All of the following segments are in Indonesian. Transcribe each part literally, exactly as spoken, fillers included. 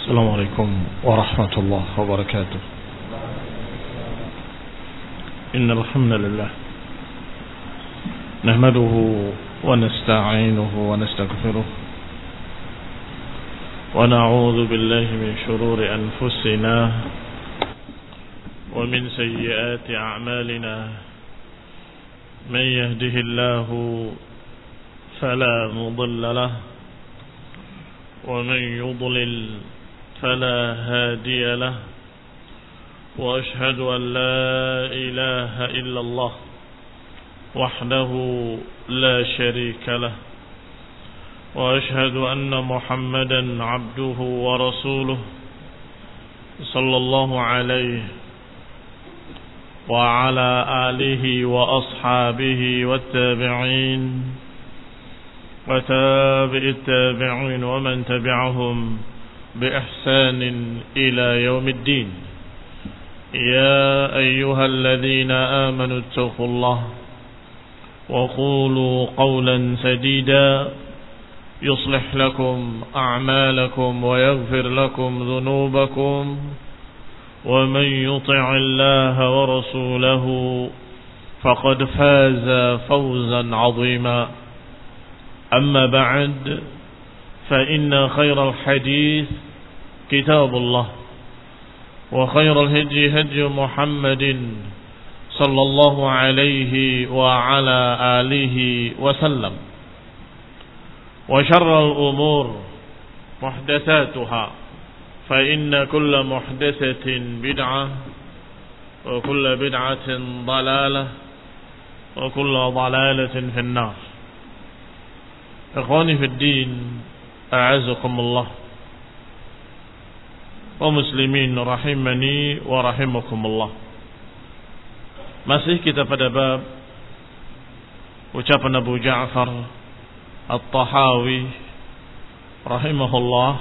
السلام عليكم ورحمة الله وبركاته. إن الحمد لله نحمده ونستعينه ونستغفره ونعوذ بالله من شرور أنفسنا ومن سيئات أعمالنا. من يهده الله فلا مضل له ومن يضلل فلا هادي له. وأشهد أن لا إله إلا الله وحده لا شريك له. وأشهد أن محمدا عبده ورسوله صلى الله عليه وعلى آله وأصحابه والتابعين وتابع التابعين ومن تبعهم بإحسان إلى يوم الدين. يا أيها الذين آمنوا اتقوا الله وقولوا قولا سديدا يصلح لكم أعمالكم ويغفر لكم ذنوبكم ومن يطع الله ورسوله فقد فاز فوزا عظيما. أما بعد فإن خير الحديث كتاب الله وخير الهدي هدي محمد صلى الله عليه وعلى آله وسلم. وشر الأمور محدثاتها فإن كل محدثة بدعة وكل بدعة ضلالة وكل ضلالة في النار. Ikhwani fi din, a'azakumullah wa muslimin rahimani wa rahimakumullah. Masih kita pada bab ucapan Abu Ja'far At-Tahawi rahimahullah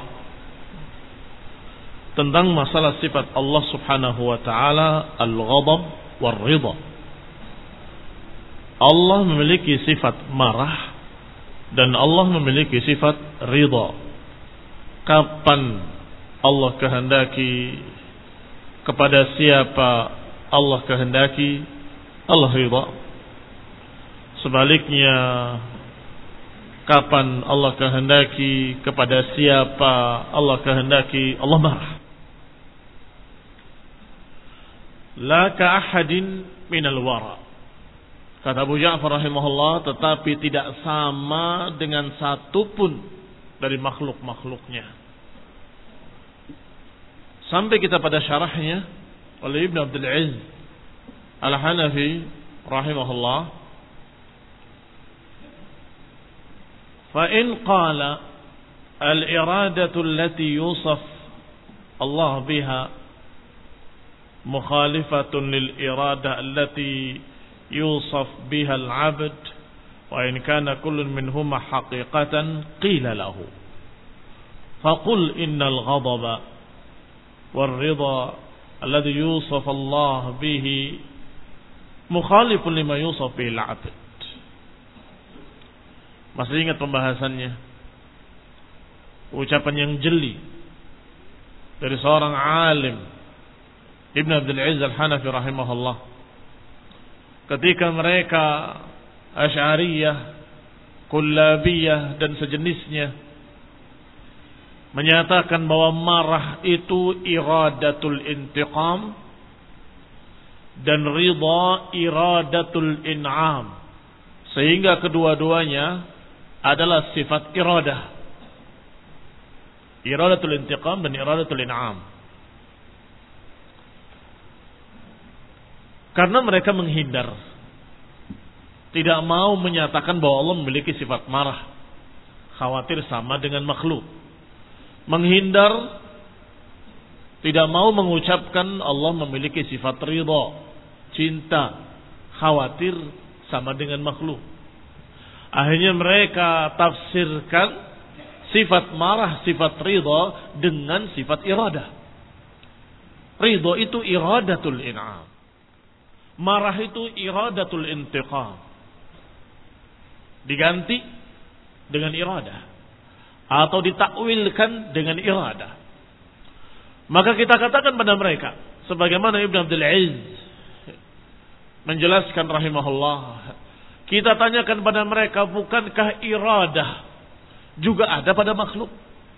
tentang masalah sifat Allah Subhanahu wa taala al-ghadab war-ridha. Allah memiliki sifat marah dan Allah memiliki sifat ridha. Kapan Allah kehendaki, kepada siapa Allah kehendaki, Allah ridha. Sebaliknya, kapan Allah kehendaki, kepada siapa Allah kehendaki, Allah marah. La ka ahadin minal wara. Kata Abu Ja'far rahimahullah, tetapi tidak sama dengan satupun dari makhluk-makhluknya. Sampai kita pada syarahnya oleh Ibn Abdul Aziz Al-Hanafi rahimahullah. Fa in qala al-iradatu allati yusaf Allah biha mukhalifatun lil irada allati يوصف بها العبد وإن كان كل منهما حقيقة قيل له فقل إن الغضب والرضا الذي يوصف الله به مخالف لما يوصف به العبد. Masih ingat pembahasannya? Ucapan yang jeli dari seorang alim Ibn Abdul Aziz Al-Hanafi rahimahullah ketika mereka Asy'ariyah, Kullabiyah dan sejenisnya menyatakan bahwa marah itu iradatul intiqam dan ridha iradatul in'am, sehingga kedua-duanya adalah sifat iradah, iradatul intiqam dan iradatul in'am. Karena mereka menghindar, tidak mau menyatakan bahwa Allah memiliki sifat marah, khawatir sama dengan makhluk. Menghindar, tidak mau mengucapkan Allah memiliki sifat ridha, cinta, khawatir sama dengan makhluk. Akhirnya mereka tafsirkan sifat marah, sifat ridha dengan sifat iradah. Ridha itu iradatul in'am, marah itu iradatul intiqam. Diganti dengan iradah atau ditakwilkan dengan iradah. Maka kita katakan pada mereka, sebagaimana Ibnu Abdul Aziz menjelaskan rahimahullah, kita tanyakan pada mereka, bukankah iradah juga ada pada makhluk?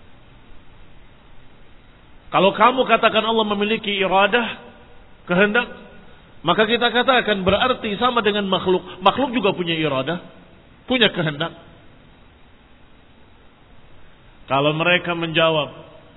Kalau kamu katakan Allah memiliki iradah, kehendak, maka kita katakan berarti sama dengan makhluk. Makhluk juga punya iradah, punya kehendak. Kalau mereka menjawab,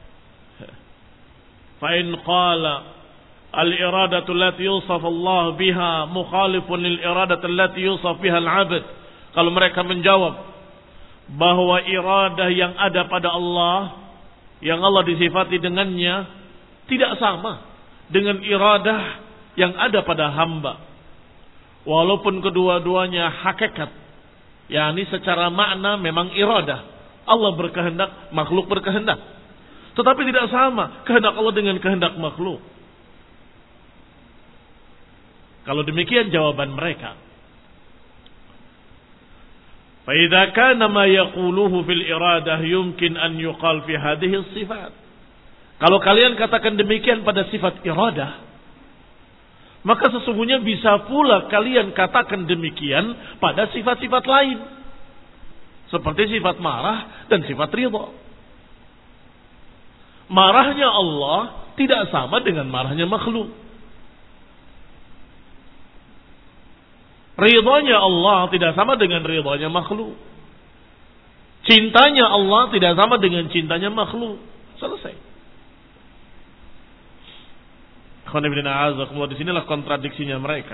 fa in qala al-iradatu allati yusaf Allah biha mukhalifun lil iradati allati yusaf biha al-'abd. Kalau mereka menjawab bahwa iradah yang ada pada Allah, yang Allah disifati dengannya, tidak sama dengan iradah yang ada pada hamba, walaupun kedua-duanya hakikat, yakni secara makna memang iradah, Allah berkehendak, makhluk berkehendak, tetapi tidak sama kehendak Allah dengan kehendak makhluk. Kalau demikian jawaban mereka, fa idza kana ma yaquluhu fil iradah yumkin an yuqal fi hadhihi as-sifat. Kalau kalian katakan demikian pada sifat iradah, maka sesungguhnya bisa pula kalian katakan demikian pada sifat-sifat lain, seperti sifat marah dan sifat ridha. Marahnya Allah tidak sama dengan marahnya makhluk. Ridhanya Allah tidak sama dengan ridhanya makhluk. Cintanya Allah tidak sama dengan cintanya makhluk. Selesai. Di sinilah kontradiksinya mereka.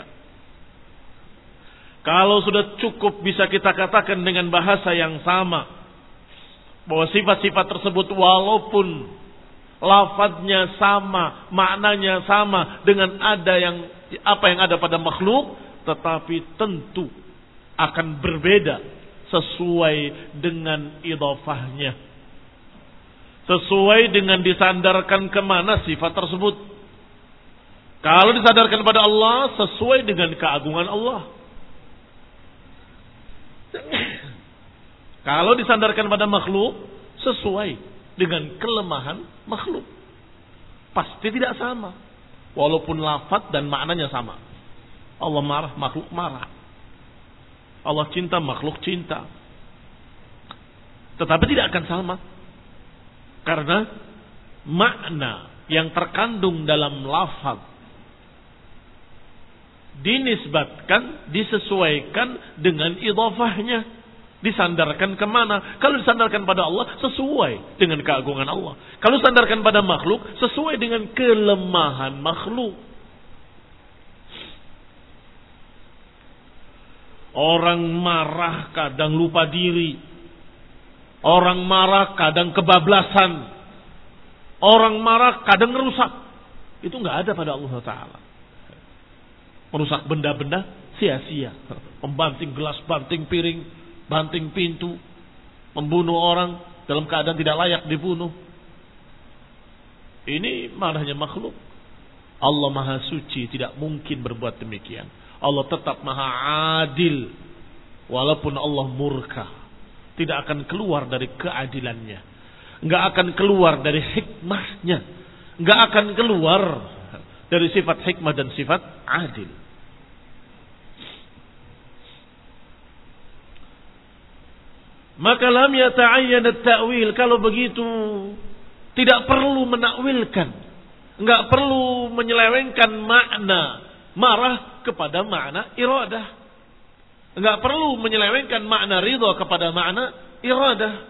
Kalau sudah cukup bisa kita katakan dengan bahasa yang sama bahwa sifat-sifat tersebut walaupun lafadznya sama, maknanya sama dengan ada yang apa yang ada pada makhluk, tetapi tentu akan berbeda sesuai dengan idhofahnya, sesuai dengan disandarkan kemana sifat tersebut. Kalau disandarkan pada Allah, sesuai dengan keagungan Allah. Kalau disandarkan pada makhluk, sesuai dengan kelemahan makhluk. Pasti tidak sama, walaupun lafaz dan maknanya sama. Allah marah, makhluk marah. Allah cinta, makhluk cinta. Tetapi tidak akan sama, karena makna yang terkandung dalam lafaz dinisbatkan, disesuaikan dengan idhofahnya, disandarkan kemana. Kalau disandarkan pada Allah, sesuai dengan keagungan Allah. Kalau disandarkan pada makhluk, sesuai dengan kelemahan makhluk. Orang marah kadang lupa diri, orang marah kadang kebablasan, orang marah kadang merusak. Itu nggak ada pada Allah Ta'ala. Merusak benda-benda sia-sia, membanting gelas, banting piring, banting pintu, membunuh orang dalam keadaan tidak layak dibunuh. Ini marahnya makhluk. Allah Maha Suci, tidak mungkin berbuat demikian. Allah tetap Maha Adil, walaupun Allah murka, tidak akan keluar dari keadilannya, nggak akan keluar dari hikmahnya, nggak akan keluar dari sifat hikmah dan sifat adil. Maka lam yata'ayyan at-ta'wil. Kalau begitu tidak perlu menakwilkan, nggak perlu menyelewengkan makna marah kepada makna iradah, nggak perlu menyelewengkan makna ridha kepada makna iradah.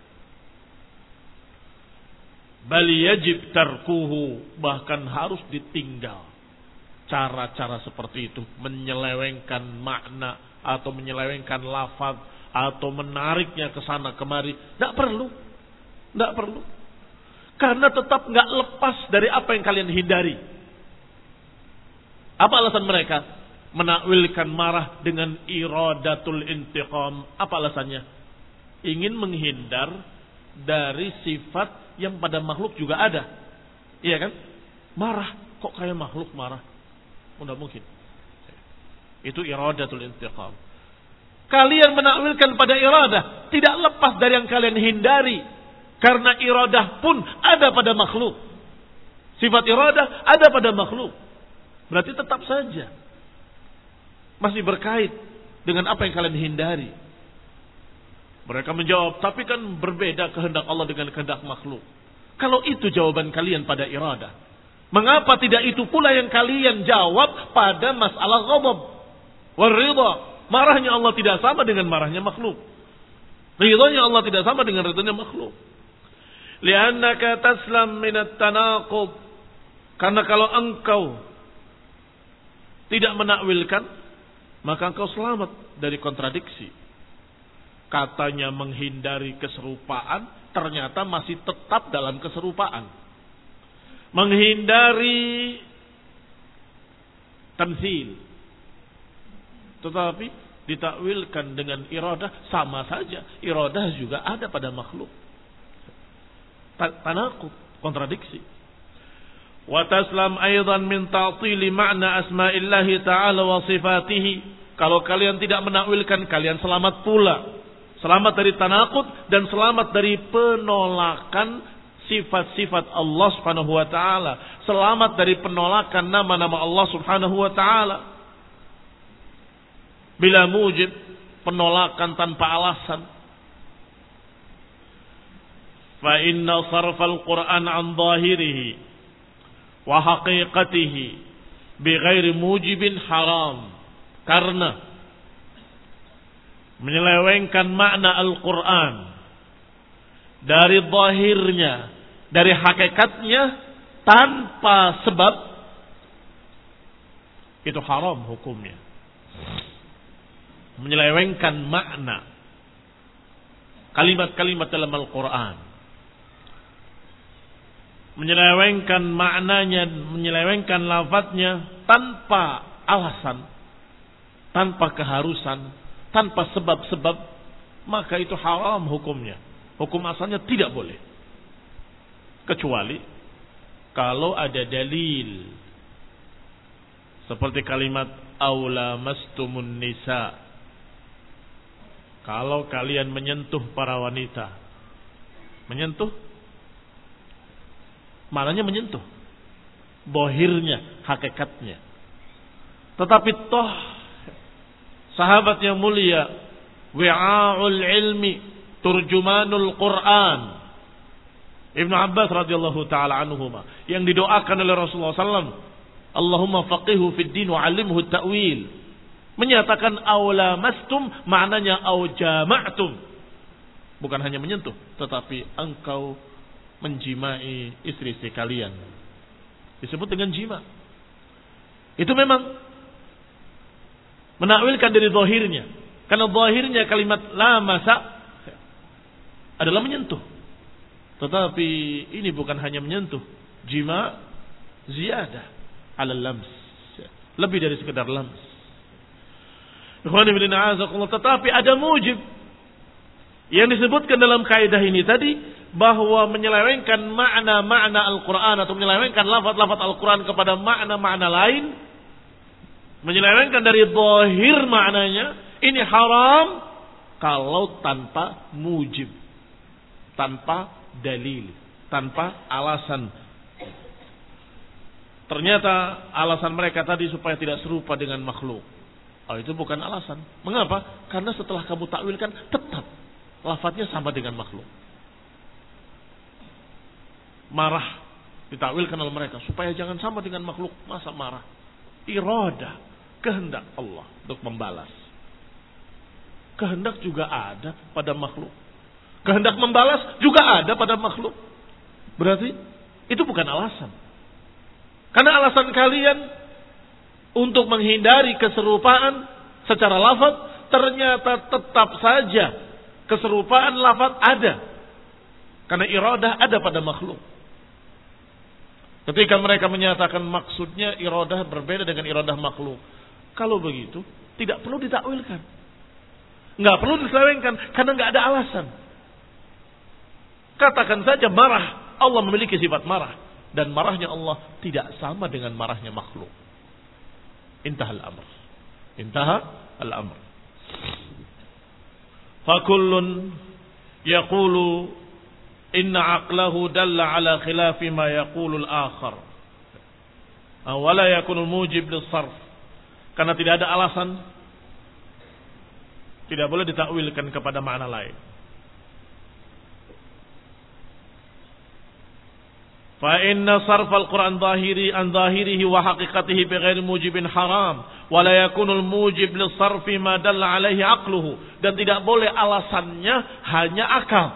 Bal yajib tarkuhu, bahkan harus ditinggal cara-cara seperti itu, menyelewengkan makna atau menyelewengkan lafaz atau menariknya ke sana kemari. Tidak perlu, tidak perlu, karena tetap nggak lepas dari apa yang kalian hindari. Apa alasan mereka menakwilkan marah dengan iradatul intiqam? Apa alasannya? Ingin menghindar dari sifat yang pada makhluk juga ada. Iya kan? Marah, kok kayak makhluk marah? Tidak mungkin. Itu iradatul intiqam. Kalian menakwilkan pada iradah, tidak lepas dari yang kalian hindari, karena iradah pun ada pada makhluk. Sifat iradah ada pada makhluk. Berarti tetap saja masih berkait dengan apa yang kalian hindari. Mereka menjawab, tapi kan berbeda kehendak Allah dengan kehendak makhluk. Kalau itu jawaban kalian pada iradah, mengapa tidak itu pula yang kalian jawab pada masalah ghadab wal ridha? Marahnya Allah tidak sama dengan marahnya makhluk. Ridhanya Allah tidak sama dengan ridhanya makhluk. Li'annaka taslam minat tanaqub. Karena kalau engkau tidak menakwilkan, maka engkau selamat dari kontradiksi. Katanya menghindari keserupaan, ternyata masih tetap dalam keserupaan. Menghindari tamtsil, tetapi ditakwilkan dengan iradah, sama saja. Iradah juga ada pada makhluk. Tanaqub, kontradiksi. Wa taslam aidan min ta'tili ma'na asma'illahi ta'ala wa sifatihi. Kalau kalian tidak menakwilkan, kalian selamat pula. Selamat dari tanaqud dan selamat dari penolakan sifat-sifat Allah Subhanahu wa taala. Selamat dari penolakan nama-nama Allah Subhanahu wa taala. Bila mujib, penolakan tanpa alasan. Fa inna sarfal Qur'an an zahirihi wa haqiqatihi bighairi mujibin haram. Karena menyelewengkan makna Al-Quran dari zahirnya, dari hakikatnya tanpa sebab, itu haram hukumnya. Menyelewengkan makna kalimat-kalimat dalam Al-Quran, menyelewengkan maknanya, menyelewengkan lafadznya tanpa alasan, tanpa keharusan, tanpa sebab-sebab, maka itu haram hukumnya. Hukum asalnya tidak boleh. Kecuali kalau ada dalil. Seperti kalimat aula mastumun nisa. Kalau kalian menyentuh para wanita. Menyentuh? Maknanya menyentuh. Bohirnya, hakikatnya. Tetapi toh sahabat yang mulia, wi'a'ul ilmi, turjumanul Quran, Ibnu Abbas radhiyallahu taala anhuma, yang didoakan oleh Rasulullah sallallahu alaihi wasallam, Allahumma faqihu fid din wa 'allimhu ta'wil, menyatakan aula mastum, maknanya au jama'tum, bukan hanya menyentuh, tetapi engkau menjimai istri-istri kalian, disebut dengan jima. Itu memang menakwilkan dari zahirnya. Karena zahirnya kalimat la masa adalah menyentuh. Tetapi ini bukan hanya menyentuh. Jima ziyadah ala lams. Lebih dari sekedar lams. Tetapi ada mujib yang disebutkan dalam kaidah ini tadi, bahwa menyelewengkan makna-makna Al-Quran atau menyelewengkan lafaz-lafaz Al-Quran kepada makna-makna lain, menyelewengkan dari zahir maknanya, ini haram kalau tanpa mujib, tanpa dalil, tanpa alasan. Ternyata alasan mereka tadi supaya tidak serupa dengan makhluk. Oh, itu bukan alasan. Mengapa? Karena setelah kamu takwilkan, tetap lafadznya sama dengan makhluk. Marah ditakwilkan oleh mereka supaya jangan sama dengan makhluk. Masa marah? Iradah, kehendak Allah untuk membalas. Kehendak juga ada pada makhluk. Kehendak membalas juga ada pada makhluk. Berarti itu bukan alasan. Karena alasan kalian untuk menghindari keserupaan secara lafaz, ternyata tetap saja keserupaan lafaz ada. Karena iradah ada pada makhluk. Ketika mereka menyatakan maksudnya iradah berbeda dengan iradah makhluk. Kalau begitu, tidak perlu ditakwilkan. Nggak perlu diselewengkan, karena nggak ada alasan. Katakan saja marah. Allah memiliki sifat marah. Dan marahnya Allah tidak sama dengan marahnya makhluk. Intaha al-amr. Intaha al-amr. Fakullun yaqulu inna aqlahu dalla ala khilafi ma yaqulul akhar. Wala yakunul mujib lis-sarf. Karena tidak ada alasan, tidak boleh ditakwilkan kepada makna lain. Fa inna sarf al-Qur'an zahiri an zahirihi wa haqiqatihi bighairi mujibin haram wa la yakunul mujib lis-sarfi ma dalla alaihi aqluhu, dan tidak boleh alasannya hanya akal.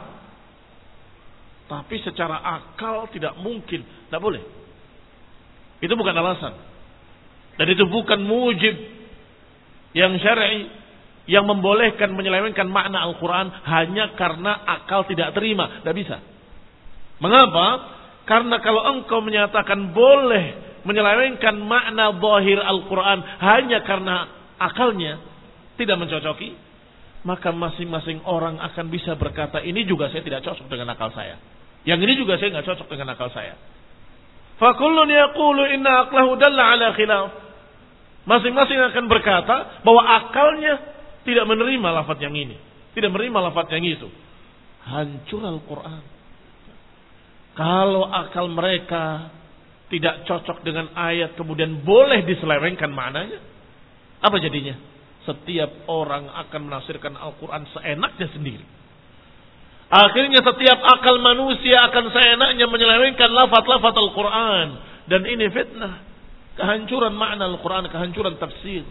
Tapi secara akal tidak mungkin, tidak boleh. Itu bukan alasan. Dan itu bukan mujib yang syar'i yang membolehkan menyelewengkan makna Al-Qur'an hanya karena akal tidak terima, tidak bisa. Mengapa? Karena kalau engkau menyatakan boleh menyelewengkan makna zahir Al-Quran hanya karena akalnya tidak mencocoki, maka masing-masing orang akan bisa berkata, ini juga saya tidak cocok dengan akal saya, yang ini juga saya nggak cocok dengan akal saya. Fakullun yaqulu inna aqlahu dalla ala khilaf. Masing-masing akan berkata bahwa akalnya tidak menerima lafaz yang ini, tidak menerima lafaz yang itu. Hancur Al-Quran. Kalau akal mereka tidak cocok dengan ayat kemudian boleh diselewengkan maknanya, apa jadinya? Setiap orang akan menafsirkan Al-Quran seenaknya sendiri. Akhirnya setiap akal manusia akan seenaknya menyelewengkan lafaz-lafaz Al-Quran. Dan ini fitnah. Kehancuran makna Al-Quran, kehancuran tafsir.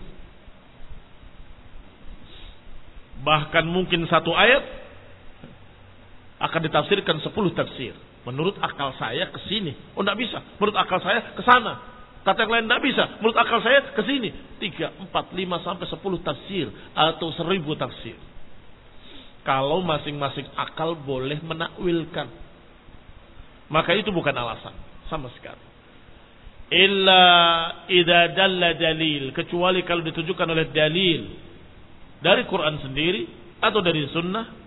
Bahkan mungkin satu ayat akan ditafsirkan sepuluh tafsir. Menurut akal saya ke sini. Oh, tidak bisa. Menurut akal saya ke sana. Kata yang lain tidak bisa. Menurut akal saya ke sini. Tiga, empat, lima, sampai sepuluh tafsir. Atau seribu tafsir. Kalau masing-masing akal boleh menakwilkan. Maka itu bukan alasan. Sama sekali. Illa idza dalla dalil. Kecuali kalau ditujukan oleh dalil. Dari Quran sendiri. Atau dari sunnah.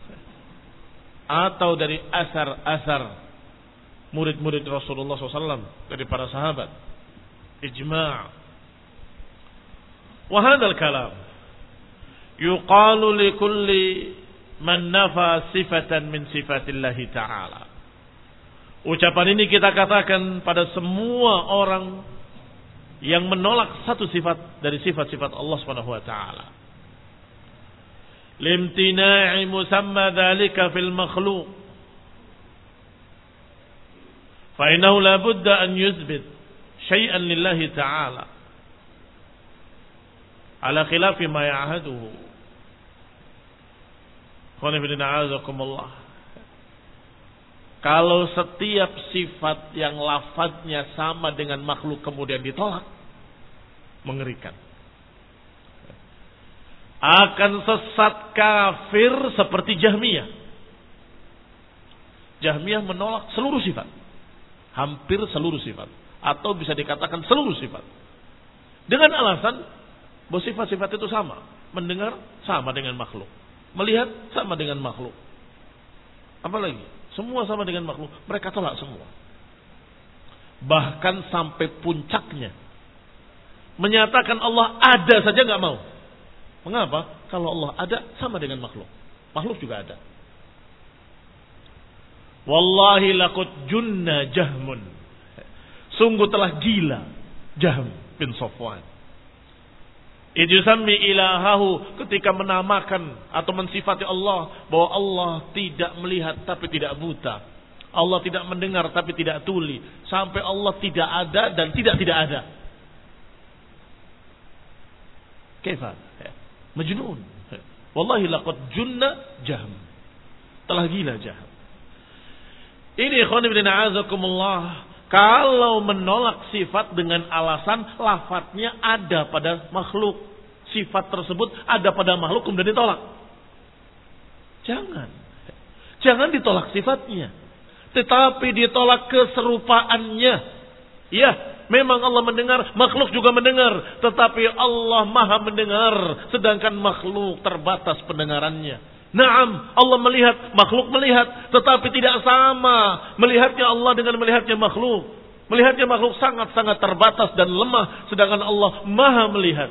Atau dari asar-asar murid-murid Rasulullah shallallahu alaihi wasallam, dari para sahabat. Ijma'. Wa hadzal kalam yuqalu li kulli man nafa sifatan min sifatillahi ta'ala. Ucapan ini kita katakan pada semua orang yang menolak satu sifat dari sifat-sifat Allah Subhanahu wa taala. Limtina'i musamma dhalika fil makhluq. Fa innahu la budda an yuzbit syai'an lillahi ta'ala ala khilafi ma ya'haduhu. Qul a'azakumullah. Kalau setiap sifat yang lafadznya sama dengan makhluk kemudian ditolak, mengerikan. Akan sesat kafir seperti Jahmiyah. Jahmiyah menolak seluruh sifat. Hampir seluruh sifat. Atau bisa dikatakan seluruh sifat. Dengan alasan bahwa sifat-sifat itu sama. Mendengar sama dengan makhluk. Melihat sama dengan makhluk. Apalagi? Semua sama dengan makhluk. Mereka tolak semua. Bahkan sampai puncaknya. Menyatakan Allah ada saja gak mau. Mengapa? Kalau Allah ada sama dengan makhluk. Makhluk juga ada. Wallahi laqad junna Jahmun. Sungguh telah gila Jahm bin Safwan. Ijusammi ilahahu, ketika menamakan atau mensifati Allah bahwa Allah tidak melihat tapi tidak buta. Allah tidak mendengar tapi tidak tuli. Sampai Allah tidak ada dan tidak tidak ada. Kaifa? Majnun. Wallahi laqad junna Jahm. Telah gila Jahm. Ini ikhwan ibn a'azakumullah. Kalau menolak sifat dengan alasan lafadznya ada pada makhluk. Sifat tersebut ada pada makhluk kemudian ditolak. Jangan. Jangan ditolak sifatnya. Tetapi ditolak keserupaannya. Ya. Memang Allah mendengar, makhluk juga mendengar. Tetapi Allah maha mendengar. Sedangkan makhluk terbatas pendengarannya. Naam, Allah melihat, makhluk melihat. Tetapi tidak sama melihatnya Allah dengan melihatnya makhluk. Melihatnya makhluk sangat-sangat terbatas dan lemah. Sedangkan Allah maha melihat.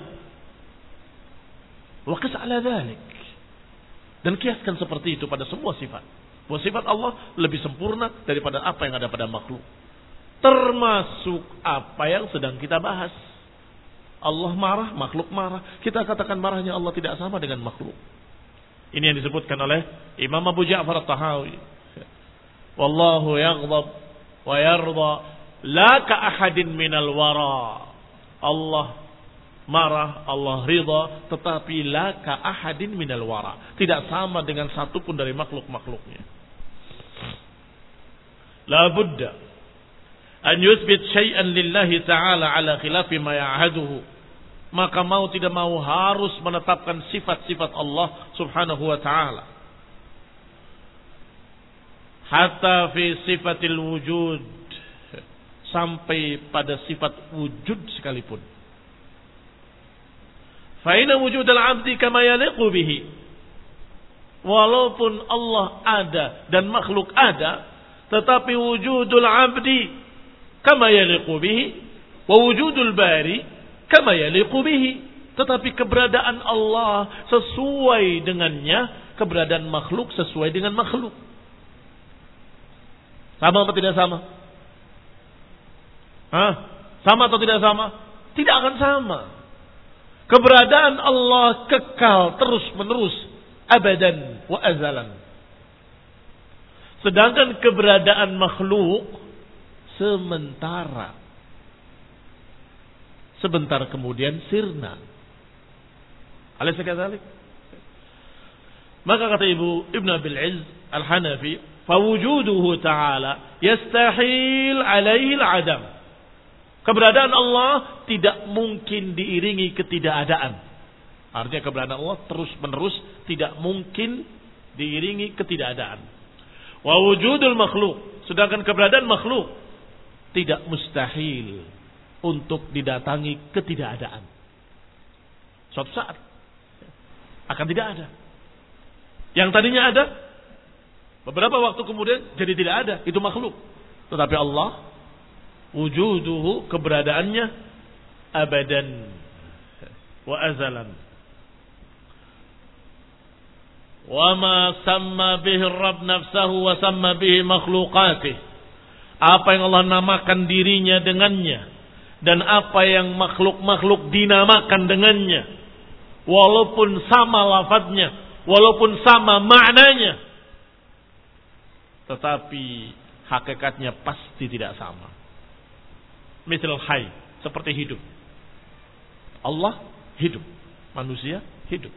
Wa qis ala dhalik. Dan kiaskan seperti itu pada semua sifat. Bahwa sifat Allah lebih sempurna daripada apa yang ada pada makhluk. Termasuk apa yang sedang kita bahas. Allah marah, makhluk marah. Kita katakan marahnya Allah tidak sama dengan makhluk. Ini yang disebutkan oleh Imam Abu Ja'far At-Tahawi. Wallahu yaghdab wa yarda la ka ahadin minal wara. Allah marah, Allah ridha, tetapi la ka ahadin minal wara. Tidak sama dengan satu pun dari makhluk-makhluknya. La budda an yuthbit syai'an lillahi ta'ala ala khilafi ma ya'haduhu. Maka mau tidak mau harus menetapkan sifat-sifat Allah subhanahu wa ta'ala. Hatta fi sifatil wujud. Sampai pada sifat wujud sekalipun. Fa'ina wujud al-abdi kama yaliqu bihi. Walaupun Allah ada dan makhluk ada, tetapi wujudul abdi kama yaliqu bihi. Wa wujudul bari kama yaliqu bihi. Tetapi keberadaan Allah sesuai dengannya, keberadaan makhluk sesuai dengan makhluk. Sama atau tidak sama? Hah? Sama atau tidak sama? Tidak akan sama. Keberadaan Allah kekal terus menerus, abadan wa azalan. Sedangkan keberadaan makhluk sementara. Sebentar kemudian sirna. Alaysa kadzalik? Maka kata Ibu Ibn Abil Izz Al-Hanafi, fawujuduhu ta'ala yastahil alaihi al-adam. Keberadaan Allah tidak mungkin diiringi ketidakadaan. Artinya keberadaan Allah terus menerus tidak mungkin diiringi ketidakadaan. Wa wujudul makhluk, sedangkan keberadaan makhluk tidak mustahil untuk didatangi ketidakadaan. Suatu saat akan tidak ada. Yang tadinya ada, beberapa waktu kemudian jadi tidak ada. Itu makhluk. Tetapi Allah, wujuduhu, keberadaannya abadan wa azalan. Wa ma samma bihi Rabb nafsahu wa samma bihi makhluqatih. Apa yang Allah namakan dirinya dengannya dan apa yang makhluk-makhluk dinamakan dengannya, walaupun sama lafadznya, walaupun sama maknanya, tetapi hakikatnya pasti tidak sama. Misal hayy, seperti hidup. Allah hidup, manusia hidup.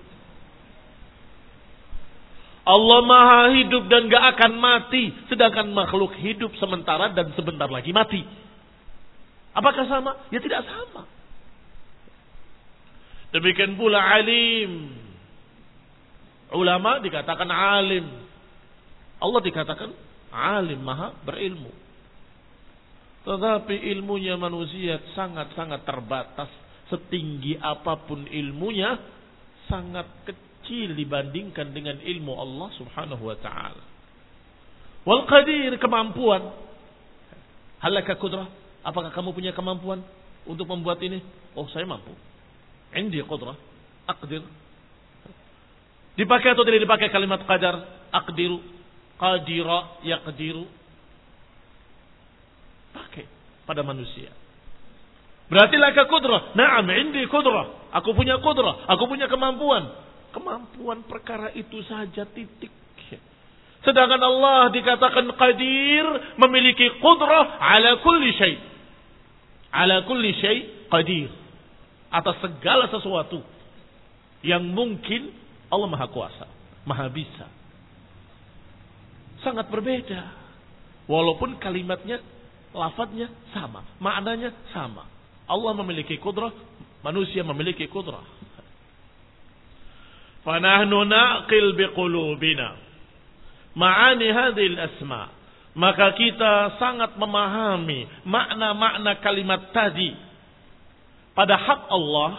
Allah maha hidup dan gak akan mati, sedangkan makhluk hidup sementara dan sebentar lagi mati. Apakah sama? Ya tidak sama. Demikian pula alim. Ulama dikatakan alim. Allah dikatakan alim, maha berilmu. Tetapi ilmunya manusia sangat-sangat terbatas. Setinggi apapun ilmunya, sangat kecil dibandingkan dengan ilmu Allah subhanahu wa ta'ala. Wal qadir, kemampuan. Halaka kudrah. Apakah kamu punya kemampuan untuk membuat ini? Oh, saya mampu. Indi qudrah. Aqdir. Dipakai atau tidak dipakai kalimat qadar? Aqdiru. Qadira. Yaqdiru. Pakai pada manusia. Berarti laka kudrah. Naam, indi kudrah. Aku punya kudrah. Aku punya kemampuan. Kemampuan perkara itu saja, titik. Sedangkan Allah dikatakan qadir, memiliki kudrah ala kulli syai. Ala kulli syai qadir. Atas segala sesuatu yang mungkin Allah maha kuasa, maha bisa. Sangat berbeda. Walaupun kalimatnya, lafadznya sama, maknanya sama. Allah memiliki kudrah, manusia memiliki kudrah. Fanahnu naqil biqulubina ma'ani hadhil asma. Maka kita sangat memahami makna-makna kalimat tadi pada hak Allah.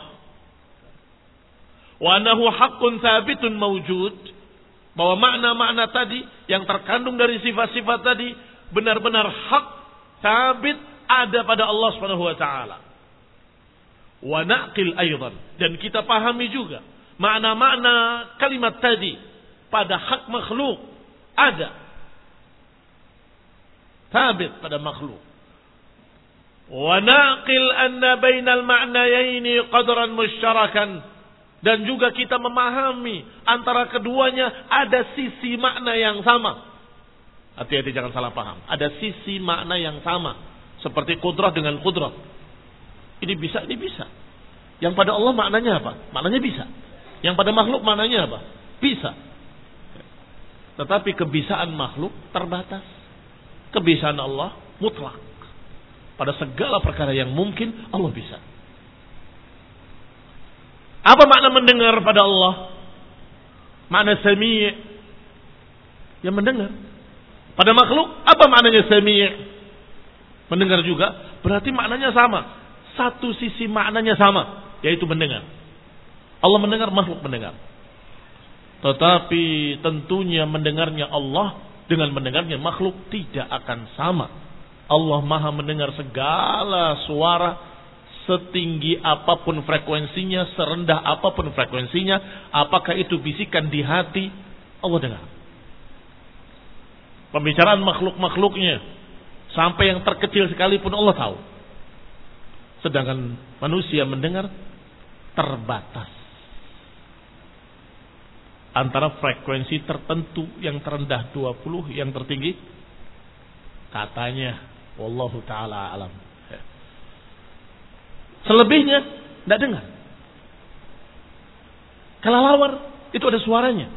Wa annahu haqqun tsabitun mawjud. Bahwa makna-makna tadi yang terkandung dari sifat-sifat tadi benar-benar hak, sabit, ada pada Allah Subhanahu wa taala. Wa naqil aidan, dan kita pahami juga makna-makna kalimat tadi pada hak makhluk ada Thabit pada makhluk. Wa naqil anna bainal ma'nayaini qadran musyaраkan. Dan juga kita memahami antara keduanya ada sisi makna yang sama. Hati-hati jangan salah paham. Ada sisi makna yang sama. Seperti kudrah dengan kudrah. Ini bisa, ini bisa. Yang pada Allah maknanya apa? Maknanya bisa. Yang pada makhluk maknanya apa? Bisa. Tetapi kebisaan makhluk terbatas. Kebisaan Allah mutlak. Pada segala perkara yang mungkin Allah bisa. Apa makna mendengar pada Allah? Makna sami'. Yang mendengar. Pada makhluk apa maknanya sami'? Mendengar juga. Berarti maknanya sama. Satu sisi maknanya sama. Yaitu mendengar. Allah mendengar, makhluk mendengar. Tetapi tentunya mendengarnya Allah dengan mendengarnya makhluk tidak akan sama. Allah maha mendengar segala suara setinggi apapun frekuensinya, serendah apapun frekuensinya. Apakah itu bisikan di hati, Allah dengar. Pembicaraan makhluk-makhluknya sampai yang terkecil sekalipun Allah tahu. Sedangkan manusia mendengar terbatas. Antara frekuensi tertentu, yang terendah dua puluh, yang tertinggi katanya wallahu taala alam. Selebihnya tidak dengar. Kelelawar itu ada suaranya.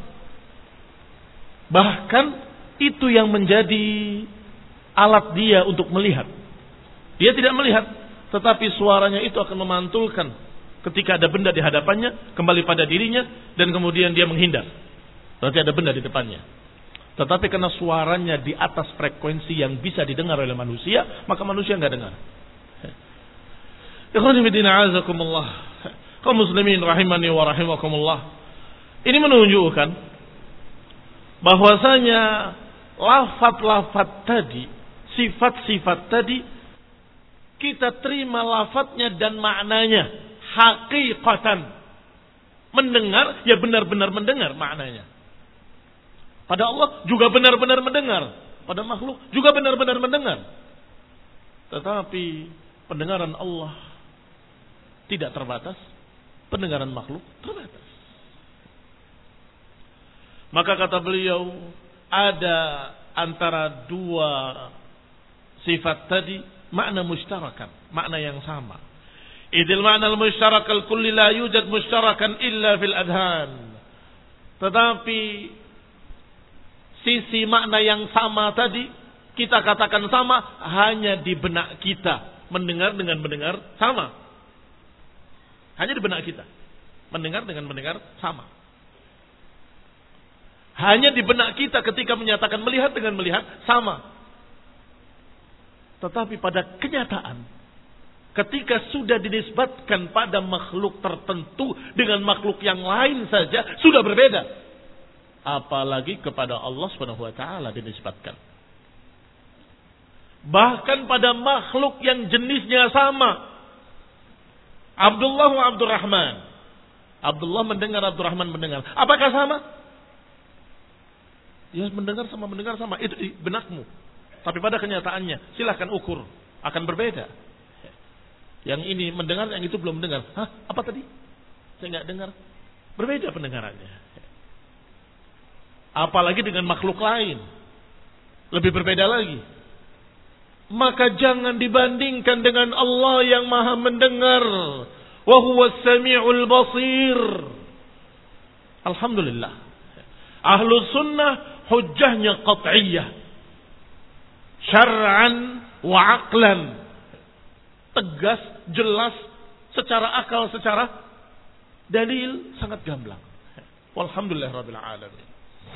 Bahkan itu yang menjadi alat dia untuk melihat. Dia tidak melihat, tetapi suaranya itu akan memantulkan ketika ada benda di hadapannya, kembali pada dirinya, dan kemudian dia menghindar. Berarti ada benda di depannya. Tetapi karena suaranya di atas frekuensi yang bisa didengar oleh manusia, maka manusia nggak dengar. Ikhwani fillah, azakumullah. Kaum muslimin rahimani wa rahimakumullah. Ini menunjukkan bahwasanya lafaz-lafaz tadi, sifat-sifat tadi, kita terima lafaznya dan maknanya. Hakikatan mendengar, ya benar-benar mendengar maknanya. Pada Allah juga benar-benar mendengar. Pada makhluk juga benar-benar mendengar. Tetapi pendengaran Allah tidak terbatas, pendengaran makhluk terbatas. Maka kata beliau, ada antara dua sifat tadi makna mushtarakan, makna yang sama. Idil makna al-mushtarak al-kulli la yujad mushtarakan illa fil adhan. Tetapi sisi makna yang sama tadi, kita katakan sama hanya di benak kita. Mendengar dengan mendengar sama. Hanya di benak kita. Mendengar dengan mendengar sama. Hanya di benak kita ketika menyatakan melihat dengan melihat sama. Tetapi pada kenyataan, ketika sudah dinisbatkan pada makhluk tertentu dengan makhluk yang lain saja sudah berbeda. Apalagi kepada Allah Subhanahu wa taala dinisbatkan. Bahkan pada makhluk yang jenisnya sama. Abdullah wa Abdurrahman. Abdullah mendengar, Abdurrahman mendengar. Apakah sama? Ya, mendengar sama mendengar sama. Itu di benakmu. Tapi pada kenyataannya silahkan ukur, akan berbeda. Yang ini mendengar, yang itu belum mendengar. Hah? Apa tadi? Saya nggak dengar. Berbeda pendengarannya. Apalagi dengan makhluk lain. Lebih berbeda lagi. Maka jangan dibandingkan dengan Allah yang maha mendengar. Wa huwas sami'ul basir. Alhamdulillah. Ahlu sunnah hujjahnya qat'iyah. Syar'an wa aqlan. Tegas, jelas, secara akal, secara dalil sangat gamblang. Walhamdulillah rabbil alamin.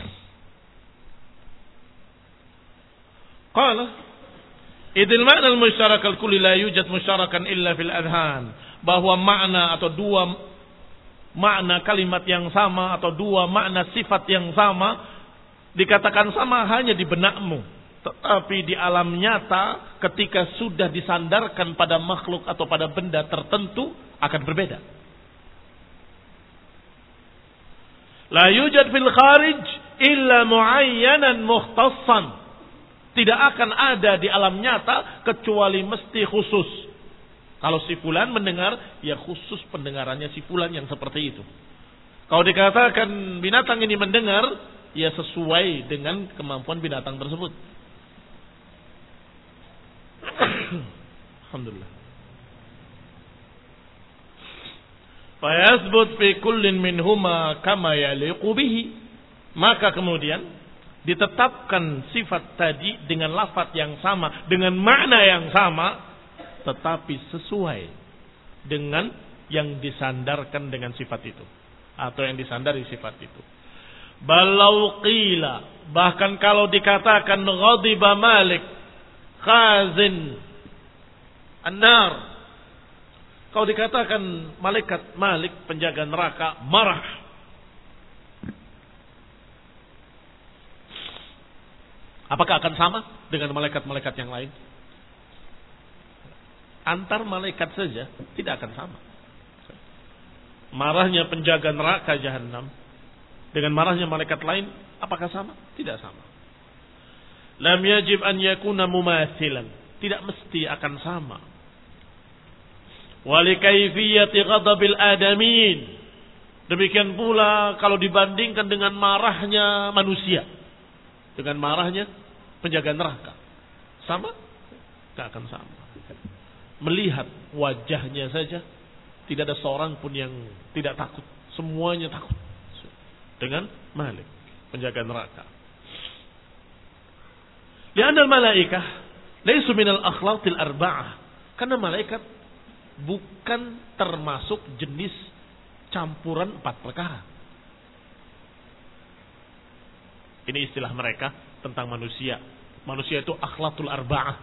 Qala idil ma'na al-mushtarak al-kulli la yujad mushtarakan illa fil adhan. Bahwa makna atau dua makna kalimat yang sama atau dua makna sifat yang sama dikatakan sama hanya di benakmu. Tetapi di alam nyata ketika sudah disandarkan pada makhluk atau pada benda tertentu akan berbeda. La yujad fil kharij illa muayyanan mukhtassan. Tidak akan ada di alam nyata kecuali mesti khusus. Kalau si fulan mendengar, ya khusus pendengarannya si fulan yang seperti itu. Kalau dikatakan binatang ini mendengar, ya sesuai dengan kemampuan binatang tersebut. Alhamdulillah. Fayasbut fi kullin minhuma kama yaliqu bihi. Maka kemudian ditetapkan sifat tadi dengan lafaz yang sama, dengan makna yang sama, tetapi sesuai dengan yang disandarkan dengan sifat itu, atau yang disandari sifat itu. Balau qila, bahkan kalau dikatakan ghadiba Malik khazin an-nar, kalau dikatakan malaikat Malik penjaga neraka marah, apakah akan sama dengan malaikat-malaikat yang lain? Antar malaikat saja tidak akan sama. Marahnya penjaga neraka jahanam dengan marahnya malaikat lain, apakah sama? Tidak sama. Lam yajib an yakuna mumathilan, tidak mesti akan sama. Wa li kayfiyati ghadabil adamin, demikian pula kalau dibandingkan dengan marahnya manusia dengan marahnya penjaga neraka, sama? Tidak akan sama. Melihat wajahnya saja tidak ada seorang pun yang tidak takut, semuanya takut dengan Malik penjaga neraka. Li'anna al-malaikah laysu minal akhlaqil arba'ah, karena malaikat bukan termasuk jenis campuran empat perkara. Ini istilah mereka tentang manusia. Manusia itu akhlaqul arba'ah.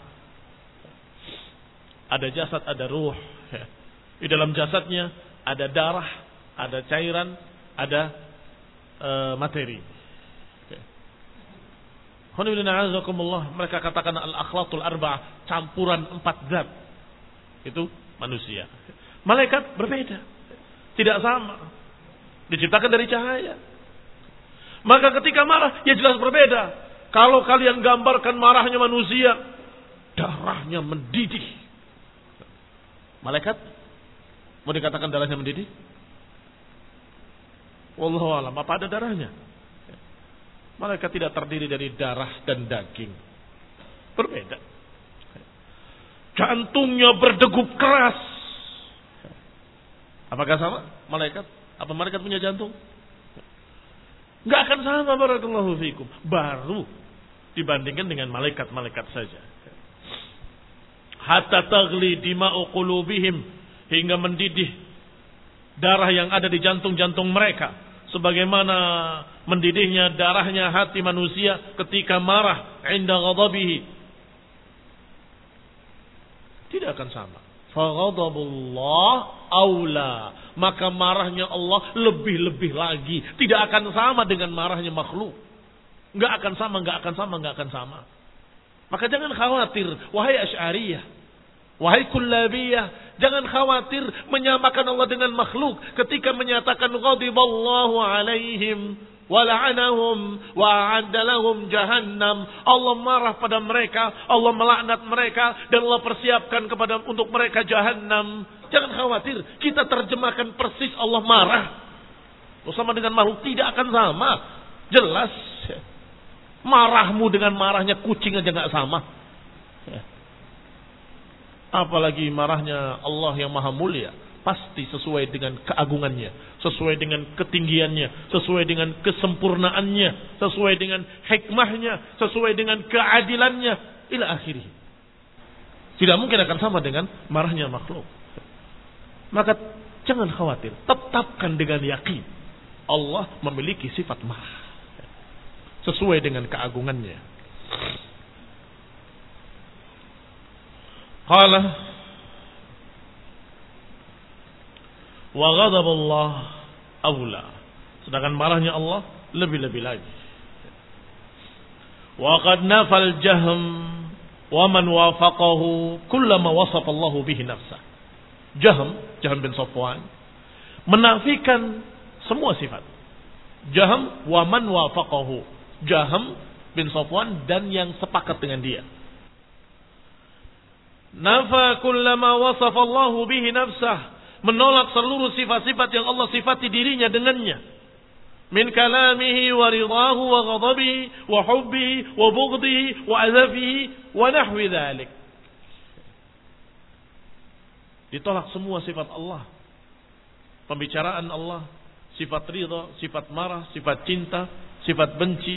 Ada jasad, ada ruh. Di dalam jasadnya ada darah, ada cairan, ada e, materi. Mereka katakan al-akhlaqul arba'ah, campuran empat zat. Itu manusia. Malaikat berbeda, tidak sama. Diciptakan dari cahaya. Maka ketika marah, ya jelas berbeda. Kalau kalian gambarkan marahnya manusia, darahnya mendidih. Malaikat mau dikatakan darahnya mendidih? Wallahu a'lam, apa ada darahnya? Malaikat tidak terdiri dari darah dan daging. Berbeda. Jantungnya berdegup keras. Apakah sama malaikat? Apa malaikat punya jantung? Enggak akan sama, barakallahu fikum. Baru dibandingkan dengan malaikat-malaikat saja. Hatta taghli dima'u qulubihim, hingga mendidih darah yang ada di jantung-jantung mereka, sebagaimana mendidihnya darahnya hati manusia ketika marah inda ghadabihi. Tidak akan sama. Fa ghadabullah aula, maka marahnya Allah lebih-lebih lagi, tidak akan sama dengan marahnya makhluk. Enggak akan sama, enggak akan sama, enggak akan sama. Maka jangan khawatir, wahai Asy'ariyah, wahai Kullabiyah, jangan khawatir menyamakan Allah dengan makhluk ketika menyatakan ghadiballahu alaihim wa la'anahum wa a'adda lahum jahannam. Allah marah pada mereka, Allah melaknat mereka, dan Allah persiapkan kepada untuk mereka jahannam. Jangan khawatir, kita terjemahkan persis Allah marah. Bersama dengan makhluk tidak akan sama. Jelas. Marahmu dengan marahnya kucing aja nggak sama. Apalagi marahnya Allah yang maha mulia. Pasti sesuai dengan keagungannya, sesuai dengan ketinggiannya, sesuai dengan kesempurnaannya, sesuai dengan hikmahnya, sesuai dengan keadilannya, ila akhirih. Tidak mungkin akan sama dengan marahnya makhluk. Maka jangan khawatir, tetapkan dengan yakin Allah memiliki sifat marah sesuai dengan keagungannya. Qala wa ghadabullah aula, sedangkan marahnya Allah lebih-lebih lagi. Wa qad nafal jahm wa man wafaqahu kullama wasafa Allah bihi nafsah. Jahm, Jahm bin Safwan menafikan semua sifat. Jahm wa man wafaqahu, Jahm bin Safwan dan yang sepakat dengan dia. Nafa kullama wasafa Allahu bihi nafsah, menolak seluruh sifat-sifat yang Allah sifati dirinya dengannya. Min kalamihi wa ridahu wa ghadabihi wa hubbihi wa bughdihi wa azafihi wa nahwi dhalik. Ditolak semua sifat Allah. Pembicaraan Allah, sifat ridha, sifat marah, sifat cinta, sifat benci.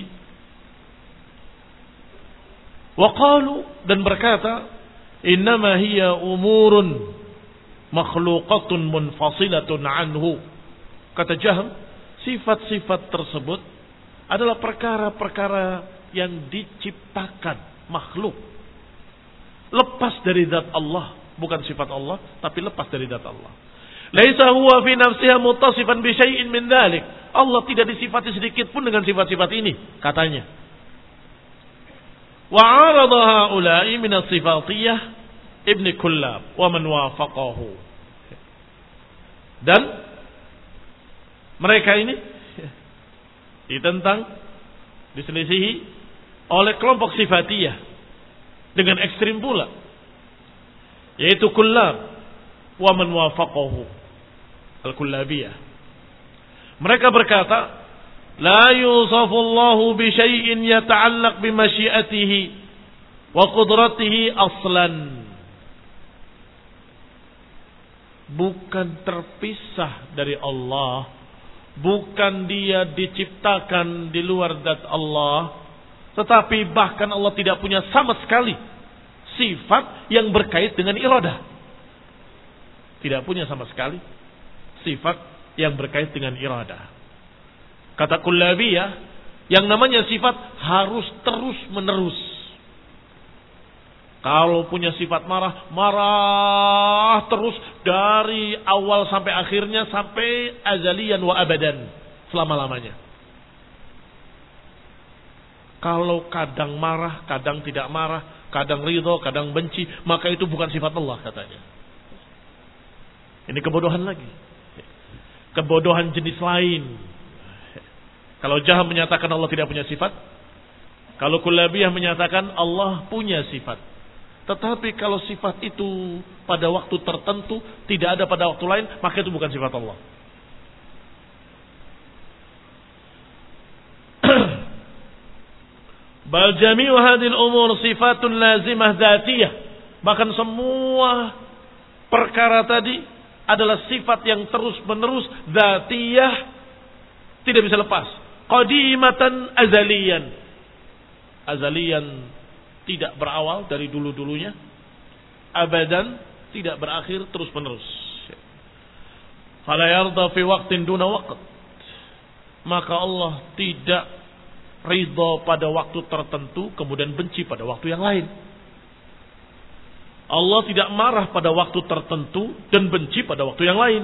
Wa qalu, dan berkata, innama hiya umurun makhluqatun munfasilatun anhu. Kata Jahm, sifat-sifat tersebut adalah perkara-perkara yang diciptakan, makhluk. Lepas dari zat Allah, bukan sifat Allah, tapi lepas dari zat Allah. Laisa huwa fi nafsiha muttasifan bi syai'in min dzalik. Allah tidak disifati sedikit pun dengan sifat-sifat ini, katanya. Wa 'arada haula'i min as-sifatiyah Ibn Kullab wa man wafaqahu. Dan mereka ini ditentang, diselisihi oleh kelompok sifatiyah dengan ekstrim pula, yaitu Kullab wa man wafaqahu, al-Kullabiyah. Mereka berkata, la yusafu Allahu bi syai'in yata'allaq bi masyiatihi wa qudratihi aslan. Bukan terpisah dari Allah, bukan dia diciptakan di luar zat Allah, tetapi bahkan Allah tidak punya sama sekali sifat yang berkait dengan iradah. Tidak punya sama sekali sifat yang berkait dengan iradah. Kata Kullabiyah, yang namanya sifat harus terus menerus. Kalau punya sifat marah, marah terus dari awal sampai akhirnya, sampai azalian wa abadan, selama-lamanya. Kalau kadang marah, kadang tidak marah, kadang ridho, kadang benci, maka itu bukan sifat Allah, katanya. Ini kebodohan lagi. Kebodohan jenis lain. Kalau Jahm menyatakan Allah tidak punya sifat, kalau Kullabiyah menyatakan Allah punya sifat. Tetapi kalau sifat itu pada waktu tertentu tidak ada pada waktu lain, maka itu bukan sifat Allah. Bal jami'u hadhil umur sifatun lazimah dzatiyah. Bahkan semua perkara tadi adalah sifat yang terus-menerus dzatiyah, tidak bisa lepas. Qadimatan azaliyan. Azaliyan tidak berawal dari dulu-dulunya. Abadan tidak berakhir terus-menerus. Fala yarda fi waqtin duna waqt. Maka Allah tidak ridha pada waktu tertentu kemudian benci pada waktu yang lain. Allah tidak marah pada waktu tertentu dan benci pada waktu yang lain.